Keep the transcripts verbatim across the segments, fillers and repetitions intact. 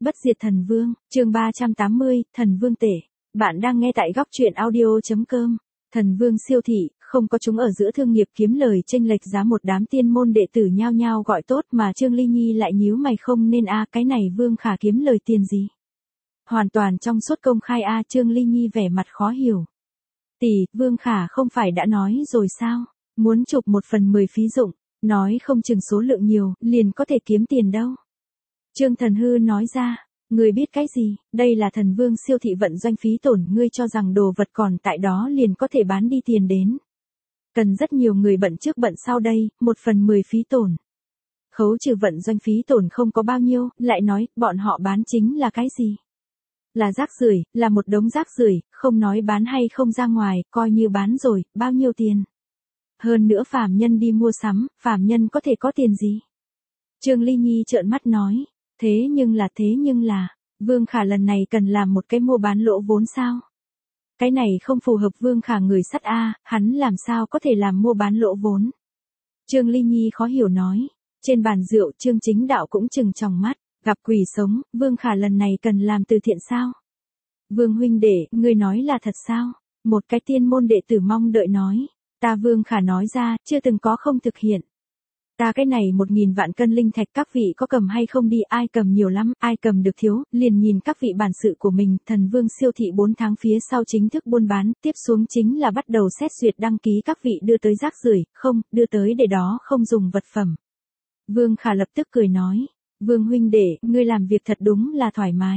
Bất diệt thần vương, chương ba trăm tám mươi, thần vương tể. Bạn đang nghe tại góc truyện audio chấm com. Thần vương siêu thị, không có chúng ở giữa thương nghiệp kiếm lời chênh lệch giá, một đám tiên môn đệ tử nhao nhao gọi tốt mà Trương Ly Nhi lại nhíu mày không nên a cái này Vương Khả kiếm lời tiền gì? Hoàn toàn trong suốt công khai a Trương Ly Nhi vẻ mặt khó hiểu. Tỷ, Vương Khả không phải đã nói rồi sao? Muốn chụp một phần mười phí dụng, nói không chừng số lượng nhiều, liền có thể kiếm tiền đâu. Trương Thần Hư nói ra, ngươi biết cái gì, đây là thần vương siêu thị vận doanh phí tổn, ngươi cho rằng đồ vật còn tại đó liền có thể bán đi tiền đến. Cần rất nhiều người bận trước bận sau đây, một phần mười phí tổn. Khấu trừ vận doanh phí tổn không có bao nhiêu, lại nói, bọn họ bán chính là cái gì? Là rác rưởi, là một đống rác rưởi, không nói bán hay không ra ngoài, coi như bán rồi, bao nhiêu tiền? Hơn nữa phàm nhân đi mua sắm, phàm nhân có thể có tiền gì? Trương Ly Nhi trợn mắt nói, thế nhưng là thế nhưng là, Vương Khả lần này cần làm một cái mua bán lỗ vốn sao? Cái này không phù hợp Vương Khả người sắt a, hắn làm sao có thể làm mua bán lỗ vốn? Trương Ly Nhi khó hiểu nói, trên bàn rượu Trương Chính Đạo cũng trừng tròng mắt, gặp quỷ sống, Vương Khả lần này cần làm từ thiện sao? Vương huynh đệ, ngươi nói là thật sao? Một cái tiên môn đệ tử mong đợi nói, ta Vương Khả nói ra, chưa từng có không thực hiện. Ta cái này một nghìn vạn cân linh thạch các vị có cầm hay không đi, ai cầm nhiều lắm, ai cầm được thiếu, liền nhìn các vị bản sự của mình. Thần vương siêu thị bốn tháng phía sau chính thức buôn bán, tiếp xuống chính là bắt đầu xét duyệt đăng ký các vị đưa tới rác rưởi, không, đưa tới để đó không dùng vật phẩm. Vương Khả lập tức cười nói, Vương huynh đệ, ngươi làm việc thật đúng là thoải mái.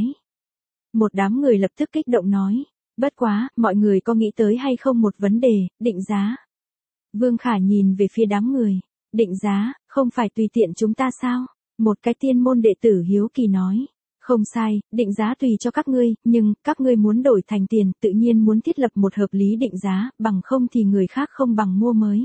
Một đám người lập tức kích động nói, bất quá, mọi người có nghĩ tới hay không một vấn đề, định giá. Vương Khả nhìn về phía đám người. Định giá, không phải tùy tiện chúng ta sao? Một cái tiên môn đệ tử hiếu kỳ nói. Không sai, định giá tùy cho các ngươi, nhưng, các ngươi muốn đổi thành tiền, tự nhiên muốn thiết lập một hợp lý định giá, bằng không thì người khác không bằng mua mới.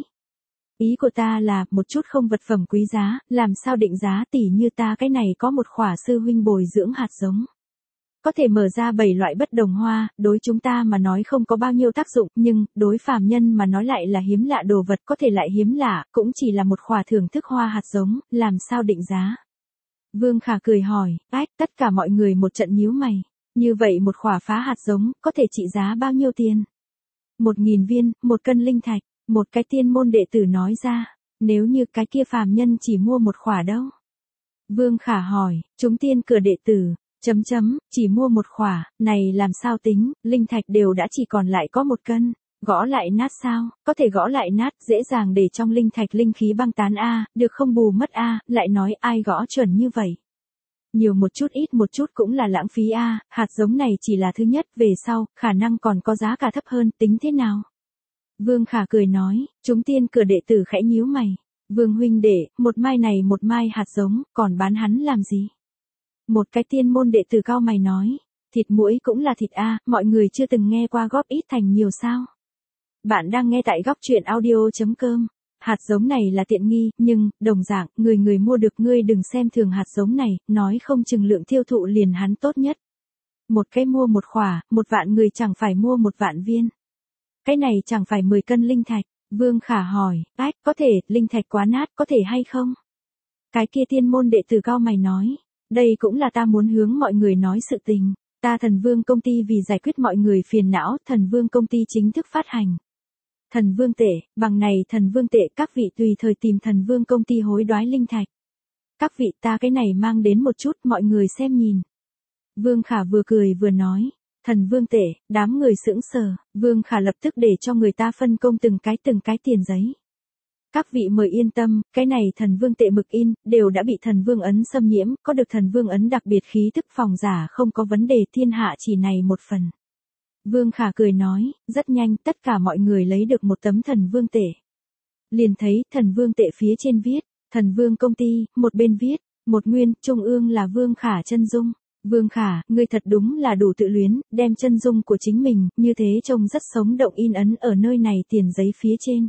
Ý của ta là, một chút không vật phẩm quý giá, làm sao định giá, tỉ như ta cái này có một khỏa sư huynh bồi dưỡng hạt giống. Có thể mở ra bảy loại bất đồng hoa, đối chúng ta mà nói không có bao nhiêu tác dụng, nhưng, đối phàm nhân mà nói lại là hiếm lạ đồ vật, có thể lại hiếm lạ, cũng chỉ là một khỏa thưởng thức hoa hạt giống, làm sao định giá. Vương Khả cười hỏi, ách, tất cả mọi người một trận nhíu mày. Như vậy một khỏa phá hạt giống, có thể trị giá bao nhiêu tiền? Một nghìn viên, một cân linh thạch, một cái tiên môn đệ tử nói ra, nếu như cái kia phàm nhân chỉ mua một khỏa đâu? Vương Khả hỏi, chúng tiên cửa đệ tử. Chấm chấm, chỉ mua một khỏa, này làm sao tính, linh thạch đều đã chỉ còn lại có một cân, gõ lại nát sao, có thể gõ lại nát, dễ dàng để trong linh thạch linh khí băng tán a, được không bù mất a, lại nói ai gõ chuẩn như vậy. Nhiều một chút ít một chút cũng là lãng phí a, hạt giống này chỉ là thứ nhất, về sau, khả năng còn có giá cả thấp hơn, tính thế nào? Vương Khả cười nói, chúng tiên cửa đệ tử khẽ nhíu mày, Vương huynh đệ, một mai này một mai hạt giống, còn bán hắn làm gì? Một cái tiên môn đệ tử cao mày nói, thịt muỗi cũng là thịt a, mọi người chưa từng nghe qua góp ít thành nhiều sao. Bạn đang nghe tại góc truyện audio chấm com, hạt giống này là tiện nghi, nhưng, đồng dạng, người người mua được, ngươi đừng xem thường hạt giống này, nói không chừng lượng tiêu thụ liền hắn tốt nhất. Một cái mua một khỏa, một vạn người chẳng phải mua một vạn viên. Cái này chẳng phải mười cân linh thạch, Vương Khả hỏi, ách, có thể, linh thạch quá nát, có thể hay không? Cái kia tiên môn đệ tử cao mày nói. Đây cũng là ta muốn hướng mọi người nói sự tình. Ta thần vương công ty vì giải quyết mọi người phiền não, thần vương công ty chính thức phát hành. Thần vương tệ, bằng này thần vương tệ các vị tùy thời tìm thần vương công ty hối đoái linh thạch. Các vị ta cái này mang đến một chút mọi người xem nhìn. Vương Khả vừa cười vừa nói. Thần vương tệ, đám người sững sờ, Vương Khả lập tức để cho người ta phân công từng cái từng cái tiền giấy. Các vị mời yên tâm, cái này thần vương tệ mực in, đều đã bị thần vương ấn xâm nhiễm, có được thần vương ấn đặc biệt khí thức phòng giả không có vấn đề, thiên hạ chỉ này một phần. Vương Khả cười nói, rất nhanh, tất cả mọi người lấy được một tấm thần vương tệ. Liền thấy, thần vương tệ phía trên viết, thần vương công ty, một bên viết, một nguyên, trung ương là Vương Khả chân dung. Vương Khả, ngươi thật đúng là đủ tự luyến, đem chân dung của chính mình, như thế trông rất sống động in ấn ở nơi này tiền giấy phía trên.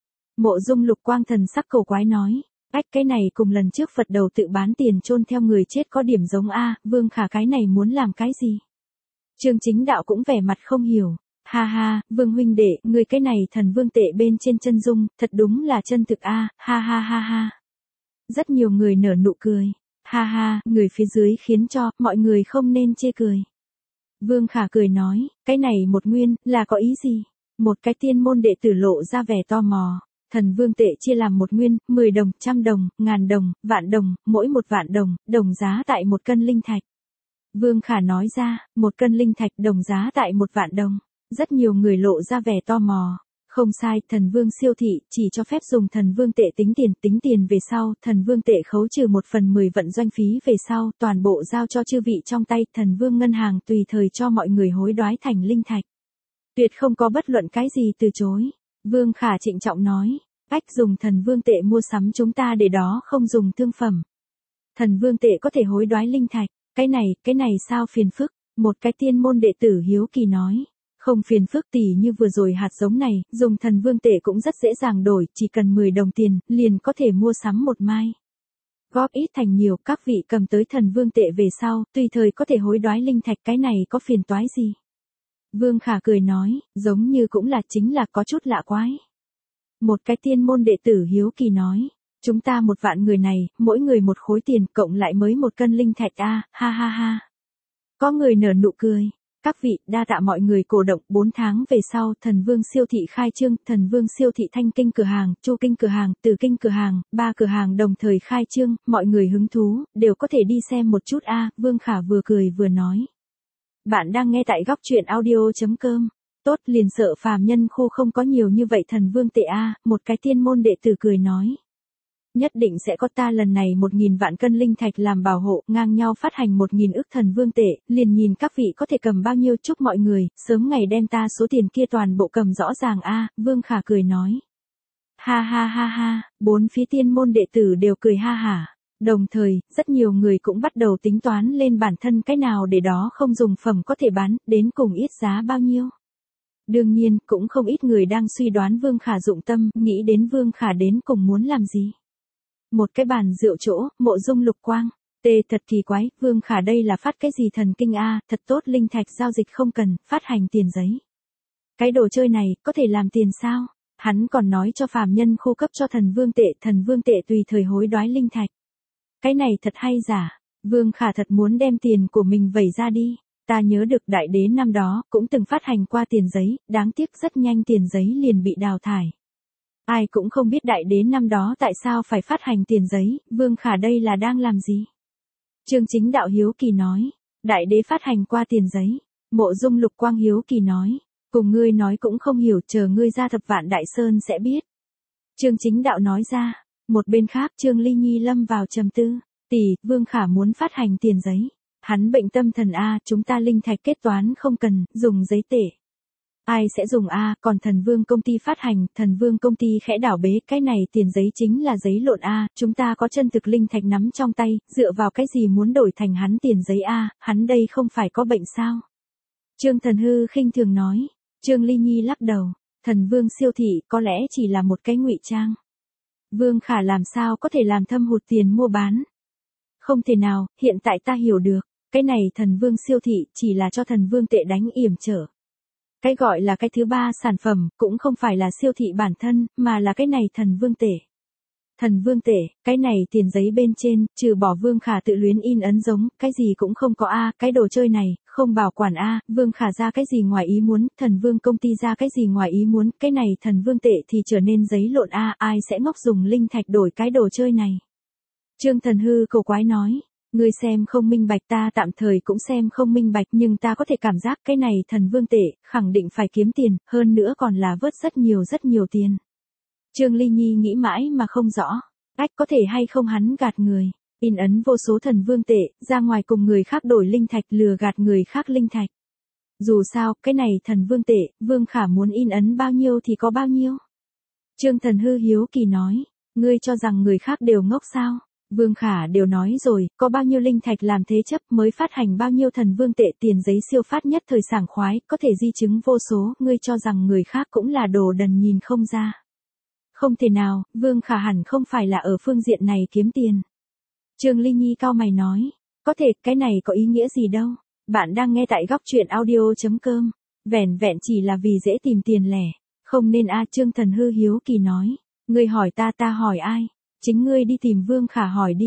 Mộ Dung Lục Quang thần sắc cầu quái nói, ách cái này cùng lần trước Phật đầu tự bán tiền chôn theo người chết có điểm giống a, Vương Khả cái này muốn làm cái gì? Trương Chính Đạo cũng vẻ mặt không hiểu, ha ha, Vương huynh đệ, người cái này thần vương tệ bên trên chân dung, thật đúng là chân thực a, ha ha ha ha. Rất nhiều người nở nụ cười, Ha ha, người phía dưới khiến cho mọi người không nên chê cười. Vương Khả cười nói, cái này một nguyên, là có ý gì? Một cái tiên môn đệ tử lộ ra vẻ tò mò. Thần vương tệ chia làm một nguyên, mười đồng, trăm đồng, ngàn đồng, vạn đồng, mỗi một vạn đồng, đồng giá tại một cân linh thạch. Vương Khả nói ra, một cân linh thạch đồng giá tại một vạn đồng. Rất nhiều người lộ ra vẻ tò mò. Không sai, thần vương siêu thị chỉ cho phép dùng thần vương tệ tính tiền, tính tiền về sau, thần vương tệ khấu trừ một phần mười vận doanh phí về sau, toàn bộ giao cho chư vị trong tay, thần vương ngân hàng tùy thời cho mọi người hối đoái thành linh thạch. Tuyệt không có bất luận cái gì từ chối. Vương Khả trịnh trọng nói, cách dùng thần vương tệ mua sắm chúng ta để đó không dùng thương phẩm. Thần vương tệ có thể hối đoái linh thạch, cái này, cái này sao phiền phức, một cái tiên môn đệ tử hiếu kỳ nói. Không phiền phức tỉ như vừa rồi hạt giống này, dùng thần vương tệ cũng rất dễ dàng đổi, chỉ cần mười đồng tiền, liền có thể mua sắm một mai. Góp ít thành nhiều, các vị cầm tới thần vương tệ về sau, tùy thời có thể hối đoái linh thạch, cái này có phiền toái gì? Vương Khả cười nói, giống như cũng là chính là có chút lạ quái. Một cái tiên môn đệ tử hiếu kỳ nói, chúng ta một vạn người này, mỗi người một khối tiền, cộng lại mới một cân linh thạch a, ha ha ha. Có người nở nụ cười. Các vị, đa tạ mọi người cổ động, bốn tháng về sau, thần vương siêu thị khai trương, thần vương siêu thị Thanh Kinh cửa hàng, Chu Kinh cửa hàng, Từ Kinh cửa hàng, ba cửa hàng đồng thời khai trương, mọi người hứng thú, đều có thể đi xem một chút a. Vương Khả vừa cười vừa nói. Bạn đang nghe tại góc truyện audio chấm com. Tốt, liền sợ phàm nhân khu không có nhiều như vậy thần vương tệ a, một cái tiên môn đệ tử cười nói. Nhất định sẽ có, ta lần này một nghìn vạn cân linh thạch làm bảo hộ, ngang nhau phát hành một nghìn ức thần vương tệ, liền nhìn các vị có thể cầm bao nhiêu, chúc mọi người, sớm ngày đem ta số tiền kia toàn bộ cầm rõ ràng a. Vương Khả cười nói. Ha ha ha ha, bốn phía tiên môn đệ tử đều cười ha hả. Đồng thời, rất nhiều người cũng bắt đầu tính toán lên bản thân cái nào để đó không dùng phẩm có thể bán, đến cùng ít giá bao nhiêu. Đương nhiên, cũng không ít người đang suy đoán Vương Khả dụng tâm, nghĩ đến Vương Khả đến cùng muốn làm gì. Một cái bàn rượu chỗ, mộ dung lục quang. Tê thật kỳ quái, Vương Khả đây là phát cái gì thần kinh a, thật tốt, linh thạch giao dịch không cần, phát hành tiền giấy. Cái đồ chơi này, có thể làm tiền sao? Hắn còn nói cho phàm nhân khu cấp cho thần vương tệ, thần vương tệ tùy thời hối đoái linh thạch. Cái này thật hay giả, Vương Khả thật muốn đem tiền của mình vẩy ra đi. Ta nhớ được đại đế năm đó, cũng từng phát hành qua tiền giấy, đáng tiếc rất nhanh tiền giấy liền bị đào thải. Ai cũng không biết đại đế năm đó tại sao phải phát hành tiền giấy, Vương Khả đây là đang làm gì? Trương Chính Đạo hiếu kỳ nói, đại đế phát hành qua tiền giấy, mộ dung lục quang hiếu kỳ nói, cùng ngươi nói cũng không hiểu, chờ ngươi ra thập vạn đại sơn sẽ biết. Trương Chính Đạo nói ra, một bên khác Trương Ly Nhi lâm vào trầm tư, tỷ, Vương Khả muốn phát hành tiền giấy. Hắn bệnh tâm thần a, chúng ta linh thạch kết toán không cần, dùng giấy tệ. Ai sẽ dùng a, còn thần vương công ty phát hành, thần vương công ty khẽ đảo bế, cái này tiền giấy chính là giấy lộn a, chúng ta có chân thực linh thạch nắm trong tay, dựa vào cái gì muốn đổi thành hắn tiền giấy a, hắn đây không phải có bệnh sao? Trương Thần Hư khinh thường nói, Trương Ly Nhi lắc đầu, thần vương siêu thị có lẽ chỉ là một cái ngụy trang. Vương Khả làm sao có thể làm thâm hụt tiền mua bán? Không thể nào, hiện tại ta hiểu được. Cái này thần vương siêu thị chỉ là cho thần vương tệ đánh yểm trở. Cái gọi là cái thứ ba sản phẩm cũng không phải là siêu thị bản thân, mà là cái này thần vương tệ. Thần vương tệ, cái này tiền giấy bên trên, trừ bỏ Vương Khả tự luyến in ấn giống, cái gì cũng không có a, cái đồ chơi này, không bảo quản a, Vương Khả ra cái gì ngoài ý muốn, thần vương công ty ra cái gì ngoài ý muốn, cái này thần vương tệ thì trở nên giấy lộn a, ai sẽ ngốc dùng linh thạch đổi cái đồ chơi này. Trương Thần Hư cổ quái nói. Ngươi xem không minh bạch, ta tạm thời cũng xem không minh bạch, nhưng ta có thể cảm giác cái này thần vương tệ, khẳng định phải kiếm tiền, hơn nữa còn là vớt rất nhiều rất nhiều tiền. Trương Ly Nhi nghĩ mãi mà không rõ, ách có thể hay không hắn gạt người, in ấn vô số thần vương tệ, ra ngoài cùng người khác đổi linh thạch, lừa gạt người khác linh thạch. Dù sao, cái này thần vương tệ, Vương Khả muốn in ấn bao nhiêu thì có bao nhiêu. Trương Thần Hư hiếu kỳ nói, ngươi cho rằng người khác đều ngốc sao? Vương Khả đều nói rồi, có bao nhiêu linh thạch làm thế chấp mới phát hành bao nhiêu thần vương tệ, tiền giấy siêu phát nhất thời sảng khoái, có thể di chứng vô số, ngươi cho rằng người khác cũng là đồ đần nhìn không ra. Không thể nào, Vương Khả hẳn không phải là ở phương diện này kiếm tiền. Trương Ly Nhi cau mày nói, có thể, cái này có ý nghĩa gì đâu. Bạn đang nghe tại góc truyện audio chấm com, vẻn vẹn chỉ là vì dễ tìm tiền lẻ, không nên a. Trương Thần Hư hiếu kỳ nói, ngươi hỏi ta ta hỏi ai? Chính ngươi đi tìm Vương Khả hỏi đi.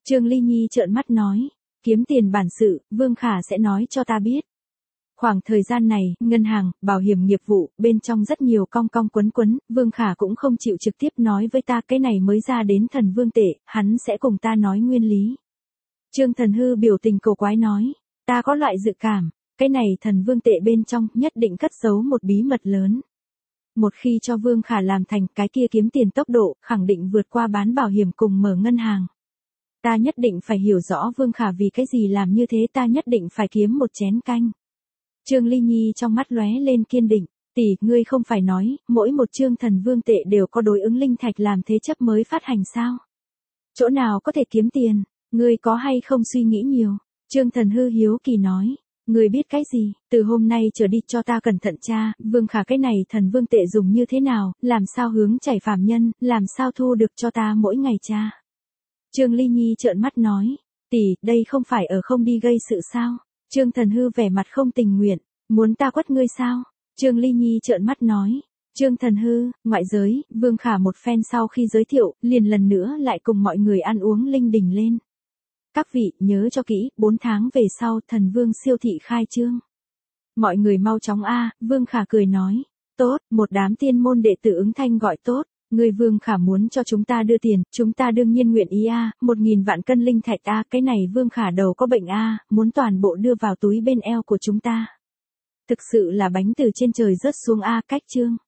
Trương Ly Nhi trợn mắt nói, kiếm tiền bản sự, Vương Khả sẽ nói cho ta biết. Khoảng thời gian này, ngân hàng, bảo hiểm nghiệp vụ, bên trong rất nhiều cong cong quấn quấn, Vương Khả cũng không chịu trực tiếp nói với ta cái này mới ra đến thần vương tệ, hắn sẽ cùng ta nói nguyên lý. Trương Thần Hư biểu tình cổ quái nói, ta có loại dự cảm, cái này thần vương tệ bên trong nhất định cất giấu một bí mật lớn. Một khi cho Vương Khả làm thành cái kia kiếm tiền tốc độ, khẳng định vượt qua bán bảo hiểm cùng mở ngân hàng. Ta nhất định phải hiểu rõ Vương Khả vì cái gì làm như thế, ta nhất định phải kiếm một chén canh. Trương Ly Nhi trong mắt lóe lên kiên định, tỷ, ngươi không phải nói, mỗi một chương thần vương tệ đều có đối ứng linh thạch làm thế chấp mới phát hành sao? Chỗ nào có thể kiếm tiền, ngươi có hay không suy nghĩ nhiều? Trương Thần Hư hiếu kỳ nói, ngươi biết cái gì, từ hôm nay trở đi cho ta cẩn thận tra, Vương Khả cái này thần vương tệ dùng như thế nào, làm sao hướng chảy phàm nhân, làm sao thu được cho ta mỗi ngày tra. Trương Ly Nhi trợn mắt nói, tỷ, đây không phải ở không đi gây sự sao? Trương Thần Hư vẻ mặt không tình nguyện, muốn ta quất ngươi sao? Trương Ly Nhi trợn mắt nói, Trương Thần Hư, ngoại giới, Vương Khả một phen sau khi giới thiệu, liền lần nữa lại cùng mọi người ăn uống linh đình lên. Các vị, nhớ cho kỹ, bốn tháng về sau, thần vương siêu thị khai trương. Mọi người mau chóng a, Vương Khả cười nói, tốt, một đám tiên môn đệ tử ứng thanh gọi tốt. Người Vương Khả muốn cho chúng ta đưa tiền, chúng ta đương nhiên nguyện ý a, một nghìn vạn cân linh thạch a, cái này Vương Khả đầu có bệnh a, muốn toàn bộ đưa vào túi bên eo của chúng ta. Thực sự là bánh từ trên trời rớt xuống a, cách chương.